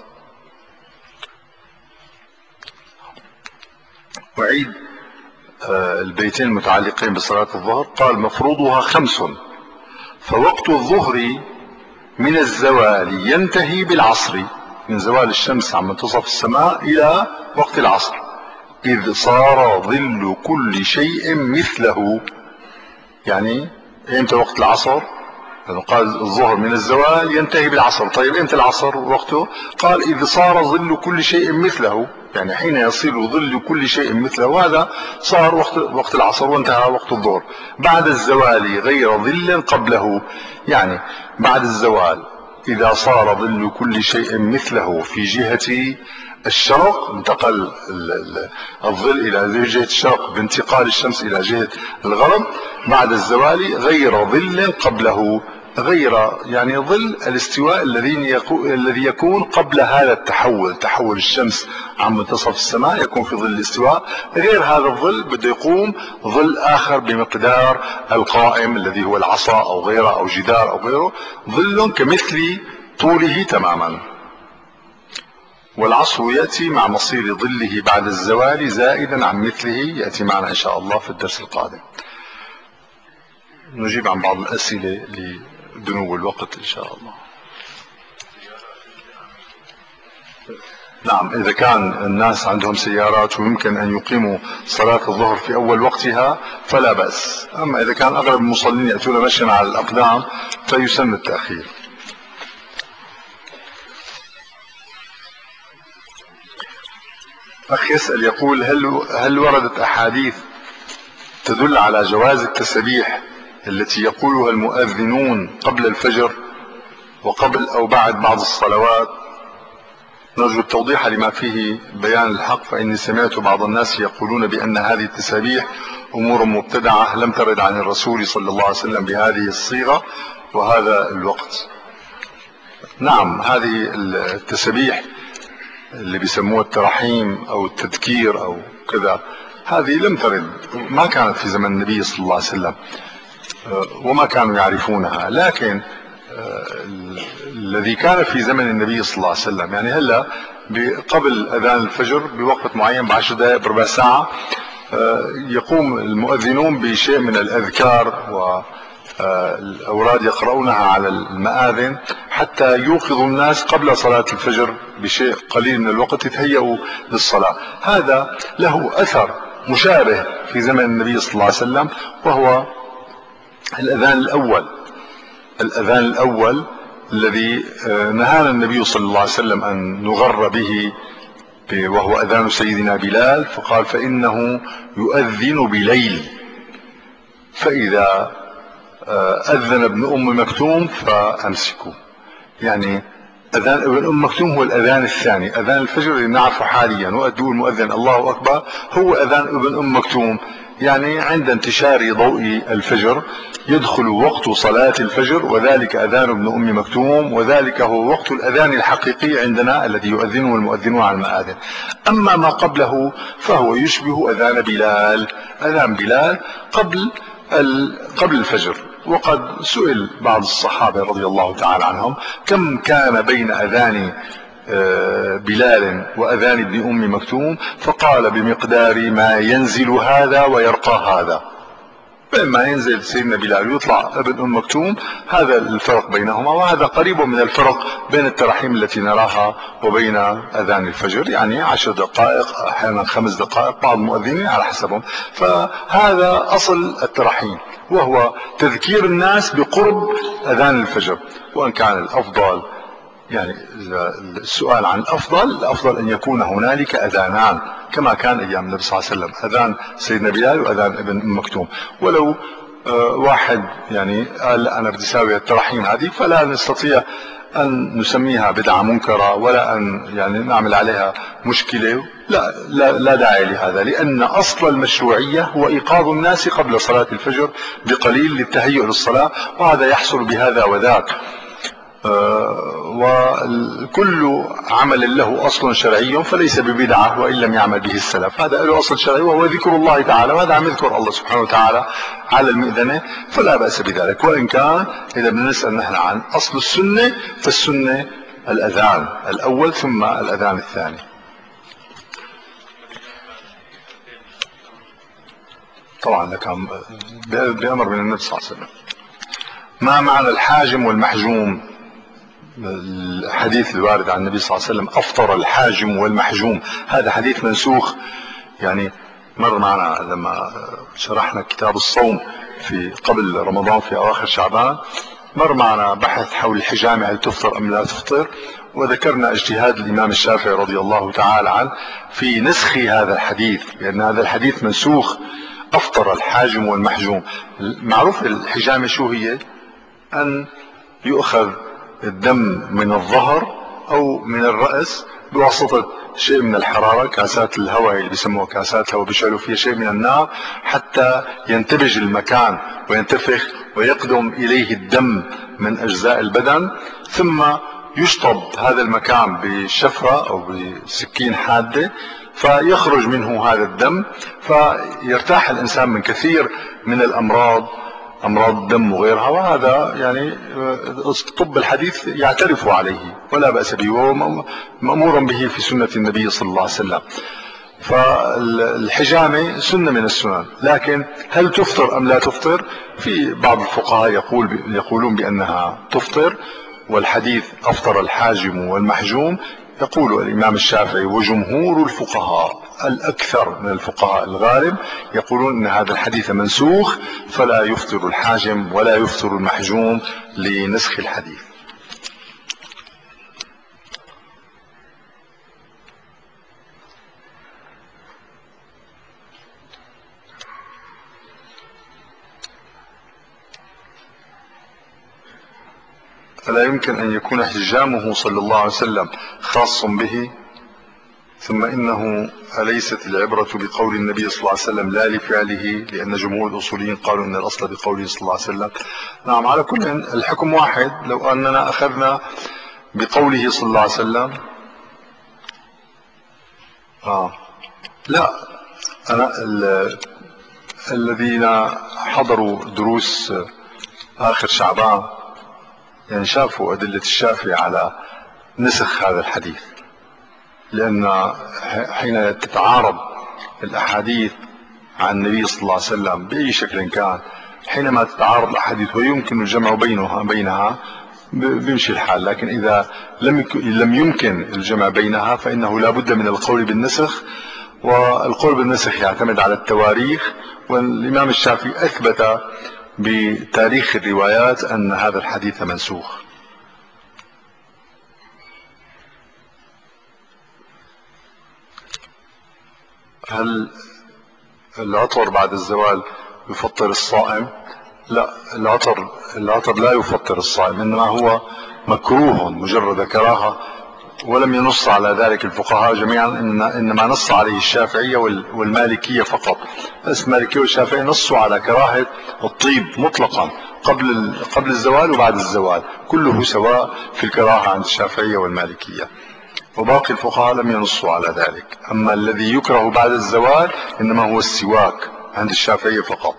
وعيد البيتين المتعلقين بصلاة الظهر قال مفروضها خمس، فوقت الظهر من الزوال ينتهي بالعصر، من زوال الشمس عن منتصف السماء إلى وقت العصر، إذ صار ظل كل شيء مثله. يعني إمتى وقت العصر؟ قال الظهر من الزوال ينتهي بالعصر. طيب إمتى العصر وقته؟ قال إذ صار ظل كل شيء مثله، يعني حين يصير ظل كل شيء مثله هذا صار وقت وقت العصر وانتهى وقت الظهر. بعد الزوال غير ظل قبله، يعني بعد الزوال إذا صار ظل كل شيء مثله في جهة الشرق، انتقل الظل إلى جهة الشرق بانتقال الشمس إلى جهة الغرب، بعد الزوال غير ظل قبله، غير يعني ظل الاستواء الذي الذي يكون قبل هذا التحول، تحول الشمس عن منتصف السماء يكون في ظل الاستواء، غير هذا الظل بده يقوم ظل آخر بمقدار القائم الذي هو العصا أو غيره أو جدار أو غيره، ظل كمثل طوله تماما. والعصر يأتي مع مصير ظله بعد الزوال زائدا عن مثله، يأتي معنا إن شاء الله في الدرس القادم. نجيب عن بعض الأسئلة لدنو الوقت إن شاء الله. نعم، إذا كان الناس عندهم سيارات ويمكن أن يقيموا صلاة الظهر في أول وقتها فلا بأس، أما إذا كان أغلب المصلين يأتون مشيا على الأقدام فيسن التأخير. أخ يسأل يقول هل هل وردت أحاديث تدل على جواز التسبيح التي يقولها المؤذنون قبل الفجر وقبل أو بعد بعض الصلوات؟ نرجو التوضيح لما فيه بيان الحق، فإني سمعت بعض الناس يقولون بأن هذه التسابيح أمور مبتدعة لم ترد عن الرسول صلى الله عليه وسلم بهذه الصيغة وهذا الوقت. نعم، هذه التسابيح اللي بيسموها الترحيم أو التذكير أو كذا هذه لم ترد، ما كانت في زمن النبي صلى الله عليه وسلم وما كانوا يعرفونها، لكن الذي كان في زمن النبي صلى الله عليه وسلم يعني هلا قبل أذان الفجر بوقت معين بعشر دقائق بربع ساعة يقوم المؤذنون بشيء من الأذكار الأوراد يقرؤونها على المآذن حتى يوقظوا الناس قبل صلاة الفجر بشيء قليل من الوقت يتهيئوا للصلاة. هذا له أثر مشابه في زمن النبي صلى الله عليه وسلم، وهو الأذان الأول. الأذان الأول الذي نهانا النبي صلى الله عليه وسلم أن نغر به، وهو أذان سيدنا بلال، فقال فإنه يؤذن بليل، فإذا أذن ابن أم مكتوم فأمسكوا. يعني أذان ابن أم مكتوم هو الأذان الثاني، أذان الفجر اللي نعرفه حاليا وأدعو المؤذن الله أكبر هو أذان ابن أم مكتوم. يعني عند انتشار ضوء الفجر يدخل وقت صلاة الفجر، وذلك أذان ابن أم مكتوم، وذلك هو وقت الأذان الحقيقي عندنا الذي يؤذنه المؤذنون على المآذن. أما ما قبله فهو يشبه أذان بلال، أذان بلال قبل قبل الفجر. وقد سئل بعض الصحابة رضي الله تعالى عنهم كم كان بين أذان بلال وأذان ابن أم مكتوم، فقال بمقدار ما ينزل هذا ويرقى هذا. فإما ينزل سيدنا بلال ويطلع ابن أم مكتوم، هذا الفرق بينهما، وهذا قريب من الفرق بين التراحيم التي نراها وبين أذان الفجر، يعني عشر دقائق أحيانا خمس دقائق بعض المؤذنين على حسبهم. فهذا أصل التراحيم، وهو تذكير الناس بقرب أذان الفجر. وأن كان الأفضل، يعني السؤال عن الأفضل، الأفضل أن يكون هنالك أذانان كما كان أيام النبي صلى الله عليه وسلم، أذان سيدنا بلال وأذان ابن أم مكتوم. ولو واحد يعني قال أنا بدي أساوي التراحيم هذه، فلا نستطيع أن نسميها بدعة منكرة ولا أن يعني نعمل عليها مشكلة. لا, لا, لا داعي لهذا، لأن أصل المشروعية هو إيقاظ الناس قبل صلاة الفجر بقليل للتهيؤ للصلاة، وهذا يحصل بهذا وذاك. وكل عمل له أصل شرعي فليس ببدعة وإن لم يعمل به السلف. هذا له أصل شرعي وهو ذكر الله تعالى، وهذا عم يذكر الله سبحانه وتعالى على المئذنة، فلا بأس بذلك. وإن كان إذا بنسأل نحن عن أصل السنة فالسنة الأذان الأول ثم الأذان الثاني. طبعا كان بأمر من النبي صلى الله عليه وسلم. ما معنى الحاجم والمحجوم؟ الحديث الوارد عن النبي صلى الله عليه وسلم أفطر الحاجم والمحجوم، هذا حديث منسوخ. يعني مر معنا لما شرحنا كتاب الصوم في قبل رمضان في أواخر شعبان، مر معنا بحث حول الحجامة هل تفطر أم لا تفطر، وذكرنا اجتهاد الإمام الشافعي رضي الله تعالى عنه في نسخ هذا الحديث، لأن هذا الحديث منسوخ. أفطر الحاجم والمحجوم. معروف الحجامة شو هي؟ أن يؤخذ الدم من الظهر أو من الرأس بواسطة شيء من الحرارة، كاسات الهواء اللي بيسموها كاسات هواء، بيشعلوا فيها شيء من النار حتى ينتبج المكان وينتفخ ويقدم إليه الدم من أجزاء البدن، ثم يشطب هذا المكان بشفرة أو بسكين حادة فيخرج منه هذا الدم، فيرتاح الإنسان من كثير من الأمراض، أمراض الدم وغيرها. وهذا يعني الطب الحديث يعترف عليه ولا بأس به، وهو مأمور به في سنة النبي صلى الله عليه وسلم. فالحجامة سنة من السنن، لكن هل تفطر أم لا تفطر؟ في بعض الفقهاء يقول يقولون بأنها تفطر، والحديث أفطر الحاجم والمحجوم يقول الإمام الشافعي وجمهور الفقهاء الأكثر من الفقهاء الغالب يقولون أن هذا الحديث منسوخ، فلا يفطر الحاجم ولا يفطر المحجوم لنسخ الحديث. فلا يمكن أن يكون احتجامه صلى الله عليه وسلم خاص به، ثم إنه أليست العبرة بقول النبي صلى الله عليه وسلم لا لفعله، لأن جمهور الأصوليين قالوا أن الأصل بقوله صلى الله عليه وسلم. نعم، على كل الحكم واحد. لو أننا أخذنا بقوله صلى الله عليه وسلم آه لا أنا الذين حضروا دروس آخر شعبان يعني شافوا أدلة الشافعي على نسخ هذا الحديث، لأن حين تتعارض الأحاديث عن النبي صلى الله عليه وسلم بأي شكل كان حينما تتعارض الأحاديث ويمكن الجمع بينها بينها بيمشي الحال، لكن إذا لم لم يمكن الجمع بينها فإنه لا بد من القول بالنسخ، والقول بالنسخ يعتمد على التواريخ، والإمام الشافعي أثبت بتاريخ الروايات أن هذا الحديث منسوخ. هل العطر بعد الزوال يفطر الصائم؟ لا، العطر العطر لا يفطر الصائم، انما هو مكروه مجرد كراهه، ولم ينص على ذلك الفقهاء جميعا، إن انما نص عليه الشافعيه والمالكيه فقط. بس المالكيه والشافعيه نصوا على كراهه الطيب مطلقا قبل قبل الزوال وبعد الزوال، كله سواء في الكراهه عند الشافعيه والمالكيه، وباقي الفقهاء لم ينصوا على ذلك. اما الذي يكره بعد الزوال انما هو السواك عند الشافعيه فقط.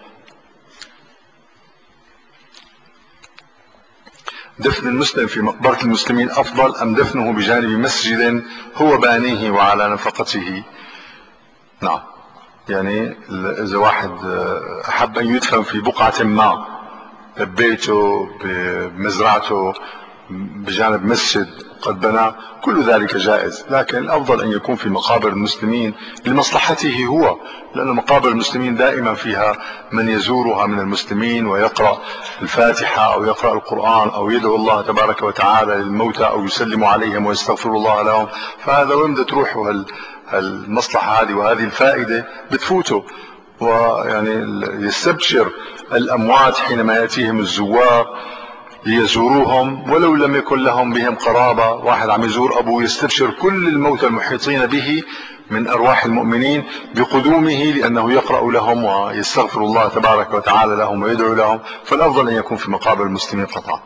دفن المسلم في مقبرة المسلمين أفضل أم دفنه بجانب مسجد هو بانيه وعلى نفقته؟ نعم، يعني إذا واحد أحب أن يدفن في بقعة ما ببيته بمزرعته بجانب مسجد قد بنى، كل ذلك جائز، لكن الأفضل أن يكون في مقابر المسلمين لمصلحته هو، لأن مقابر المسلمين دائما فيها من يزورها من المسلمين ويقرأ الفاتحة أو يقرأ القرآن أو يدعو الله تبارك وتعالى للموتى أو يسلم عليهم ويستغفر الله لهم، فهذا وين بدها تروح المصلحة هذه وهذه الفائدة بتفوته، ويعني يستبشر الأموات حينما يأتيهم الزوار ليزوروهم ولو لم يكن لهم بهم قرابة. واحد عم يزور أبوه يستبشر كل الموتى المحيطين به من أرواح المؤمنين بقدومه، لأنه يقرأ لهم ويستغفر الله تبارك وتعالى لهم ويدعو لهم، فالأفضل أن يكون في مقابر المسلمين قطعا.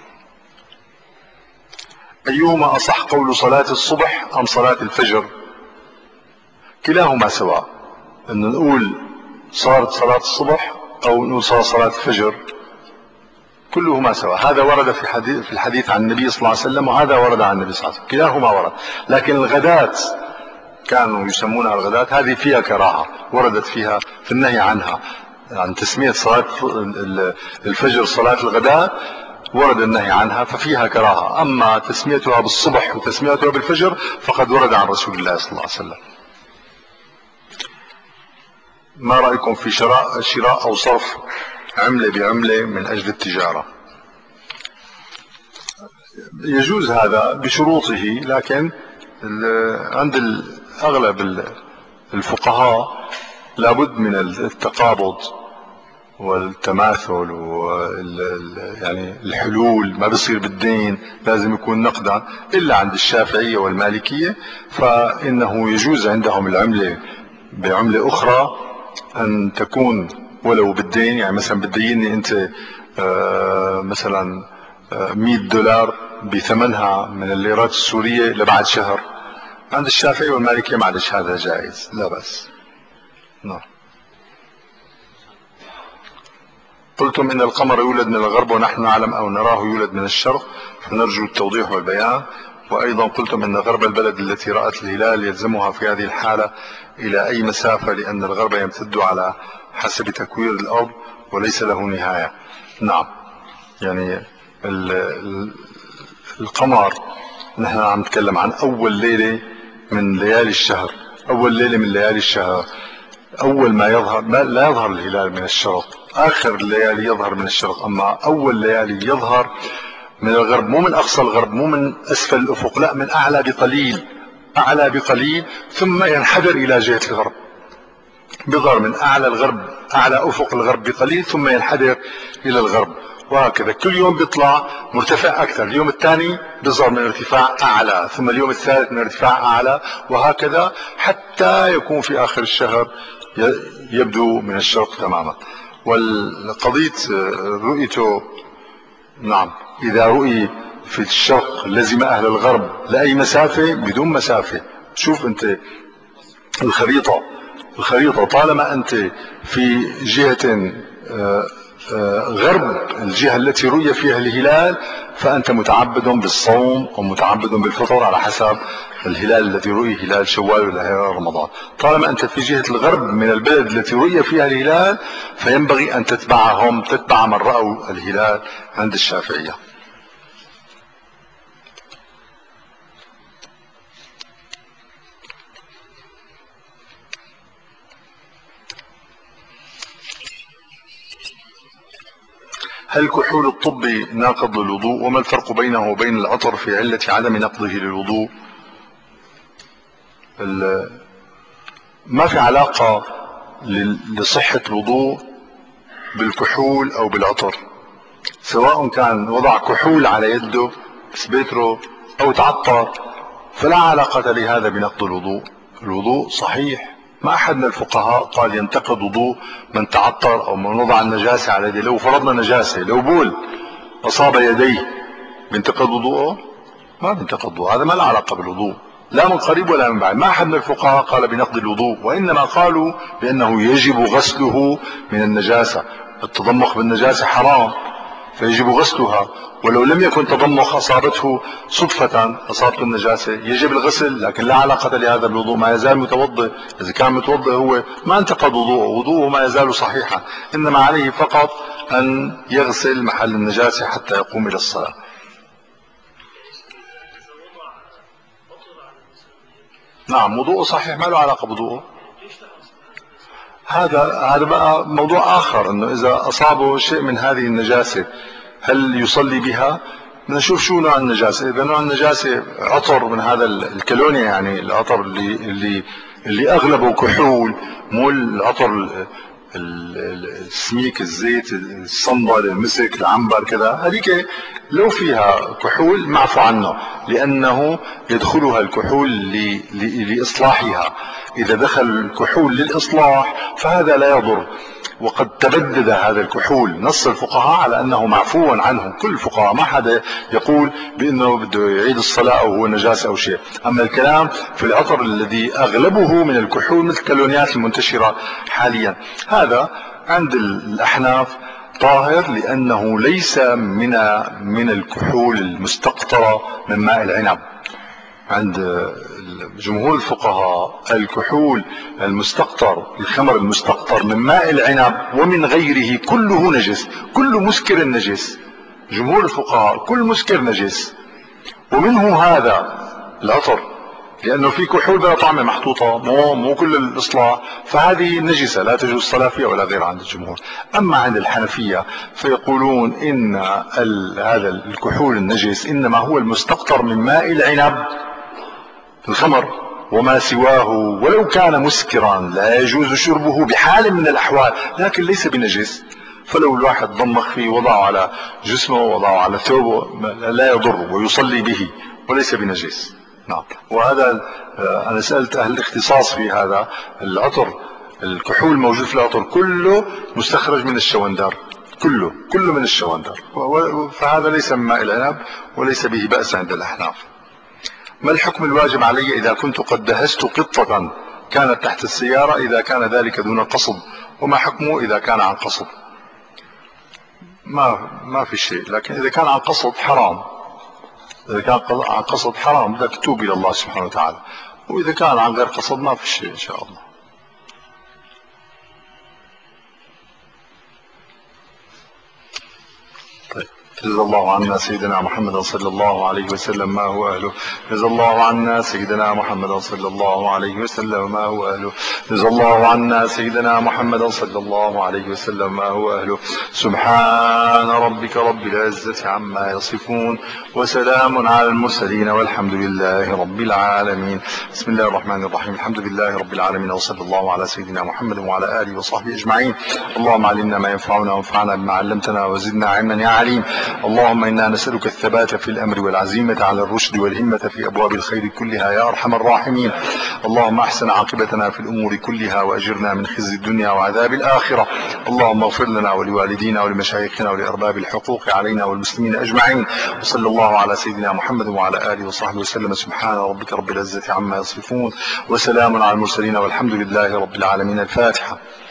أيهما أصح، قول صلاة الصبح أم صلاة الفجر؟ كلاهما سواء، أن نقول صارت صلاة الصبح أو نقول صارت صلاة الفجر، كلهما سواء. هذا ورد في حديث في الحديث عن النبي صلى الله عليه وسلم، وهذا ورد عن النبي صلى الله عليه وسلم، كلاهما ورد. لكن الغداة كانوا يسمونها الغداة، هذه فيها كراهة، وردت فيها في النهي عنها، عن تسمية صلاة الفجر صلاة الغداة ورد النهي عنها ففيها كراهة. أما تسميتها بالصبح وتسميتها بالفجر فقد ورد عن رسول الله صلى الله عليه وسلم. ما رأيكم في شراء شراء أو صرف عملة بعملة من أجل التجارة؟ يجوز هذا بشروطه، لكن عند أغلب الفقهاء لابد من التقابض والتماثل وال يعني الحلول، ما بيصير بالدين، لازم يكون نقدا. إلا عند الشافعية والمالكية فإنه يجوز عندهم العملة بعملة أخرى أن تكون ولو بالدين، يعني مثلا بتديني أنت آه مثلا آه مئة دولار بثمنها من الليرات السورية لبعد شهر. عند الشافعي والمالكي معلش هذا جائز، لا بأس. نعم. قلتم إن القمر يولد من الغرب ونحن نعلم أو نراه يولد من الشرق، فنرجو التوضيح والبيان. وأيضا قلتم إن غرب البلد التي رأت الهلال يلزمها في هذه الحالة إلى أي مسافة، لأن الغرب يمتد على حسب تكوير الأرض وليس له نهاية. نعم، يعني القمر نحن عم نتكلم عن أول ليلة من ليالي الشهر، أول ليلة من ليالي الشهر، أول ما يظهر ما لا يظهر الهلال من الشرق، آخر الليالي يظهر من الشرق، أما أول ليالي يظهر من الغرب، مو من أقصى الغرب، مو من أسفل الأفق، لا، من أعلى بقليل، أعلى بقليل ثم ينحدر إلى جهة الغرب، بيظهر من أعلى الغرب، أعلى أفق الغرب بقليل ثم ينحدر إلى الغرب، وهكذا كل يوم بيطلع مرتفع أكثر، اليوم الثاني بيظهر من ارتفاع أعلى، ثم اليوم الثالث من ارتفاع أعلى، وهكذا حتى يكون في آخر الشهر يبدو من الشرق تماما. والقضية رؤيته، نعم، إذا رؤي في الشرق لزم أهل الغرب لأي مسافة بدون مسافة. شوف أنت الخريطة الخريطة طالما أنت في جهة غرب الجهة التي رؤي فيها الهلال فأنت متعبد بالصوم ومتعبد بالفطر على حسب الهلال الذي رؤي هلال شوال ولا هلال رمضان. طالما أنت في جهة الغرب من البلد التي رؤي فيها الهلال فينبغي أن تتبعهم، تتبع من رأوا الهلال عند الشافعية. هل كحول الطب ناقض للوضوء؟ وما الفرق بينه وبين العطر في علة عدم نقضه للوضوء؟ ما في علاقة لصحة الوضوء بالكحول او بالعطر، سواء كان وضع كحول على يده سبيترو او تعطر، فلا علاقة لهذا بنقض الوضوء. الوضوء صحيح، ما احد من الفقهاء قال ينتقض وضوء من تعطر او من وضع النجاسة على يديه. لو فرضنا نجاسة، لو بول اصاب يديه بينتقض وضوءه؟ ما بينتقض وضوءه، هذا ما له علاقة بالوضوء لا من قريب ولا من بعيد. ما احد من الفقهاء قال بنقض الوضوء، وانما قالوا بانه يجب غسله من النجاسة. التضمخ بالنجاسة حرام فيجب غسلها، ولو لم يكن تضمخ اصابته صدفة اصابته النجاسة يجب الغسل، لكن لا علاقة لهذا بالوضوء. ما يزال متوضئ، اذا كان متوضئ هو ما انتقض وضوءه، وضوءه ما يزال صحيحا، انما عليه فقط ان يغسل محل النجاسة حتى يقوم الى الصلاة. نعم وضوءه صحيح، ما له علاقة بوضوءه. هذا هذا بقى موضوع آخر، انه اذا اصابه شيء من هذه النجاسة هل يصلي بها؟ بدنا نشوف شو نوع النجاسة. اذا نوع النجاسة عطر من هذا الكالونيا، يعني العطر اللي اللي اللي اغلبه كحول، مو العطر السميك الزيت الصندل المسك العنبر كذا، هذيك لو فيها كحول معفو عنه، لانه يدخلها الكحول لاصلاحها. اذا دخل الكحول للاصلاح فهذا لا يضر، وقد تبدد هذا الكحول. نص الفقهاء على انه معفو عنه، كل الفقهاء ما حدا يقول بانه بده يعيد الصلاة او هو نجاسة او شيء. اما الكلام في العطر الذي اغلبه من الكحول مثل الكالونيات المنتشرة حاليا، هذا عند الاحناف طاهر، لانه ليس من من الكحول المستقطرة من ماء العنب. عند جمهور الفقهاء الكحول المستقطر، الخمر المستقطر من ماء العنب ومن غيره كله نجس، كل مسكر نجس. جمهور الفقهاء كل مسكر نجس، ومنه هذا العطر، لانه في كحول بلا طعمه محطوطه، مو مو كل الاصلاح، فهذه نجسه لا تجوز الصلاه فيها ولا غيرها عند الجمهور. اما عند الحنفيه فيقولون ان هذا الكحول النجس انما هو المستقطر من ماء العنب الخمر وما سواه، ولو كان مسكرا لا يجوز شربه بحال من الاحوال، لكن ليس بنجس. فلو الواحد ضمخ فيه وضعه على جسمه وضعه على ثوبه لا يضر ويصلي به وليس بنجس. نعم. وهذا انا سألت اهل الاختصاص في هذا العطر، الكحول موجود في العطر كله مستخرج من الشوندر، كله كله من الشوندر، فهذا ليس من ماء العنب وليس به بأس عند الاحناف. ما الحكم الواجب علي اذا كنت قد دهست قطة كانت تحت السيارة اذا كان ذلك دون قصد؟ وما حكمه اذا كان عن قصد؟ ما ما في شيء، لكن اذا كان عن قصد حرام. اذا كان عن قصد حرام بدك تتوب الى الله سبحانه وتعالى، واذا كان عن غير قصد ما في شيء ان شاء الله. طيب. جزا الله عنا سيدنا محمد صلى الله عليه وسلم ما هو أهله. جزا الله عنا سيدنا محمد صلى الله عليه وسلم ما هو أهله. جزا الله عنا سيدنا محمد صلى الله عليه وسلم ما هو أهله. سبحان ربك رب العزة عما يصفون، وسلام على المرسلين، والحمد لله رب العالمين. بسم الله الرحمن الرحيم. الحمد لله رب العالمين، وصلى الله على سيدنا محمد وعلى آله وصحبه أجمعين. اللهم علمنا ما ينفعنا وانفعنا بما علمتنا وزدنا علما يا عليم. اللهم إنا نسألك الثبات في الأمر والعزيمة على الرشد والهمة في أبواب الخير كلها يا أرحم الراحمين. اللهم أحسن عاقبتنا في الأمور كلها وأجرنا من خزي الدنيا وعذاب الآخرة. اللهم اغفر لنا ولوالدينا ولمشايخنا ولأرباب الحقوق علينا والمسلمين أجمعين. وصلى الله على سيدنا محمد وعلى آله وصحبه وسلم. سبحان ربك رب العزة عما يصفون، وسلام على المرسلين، والحمد لله رب العالمين. الفاتحة.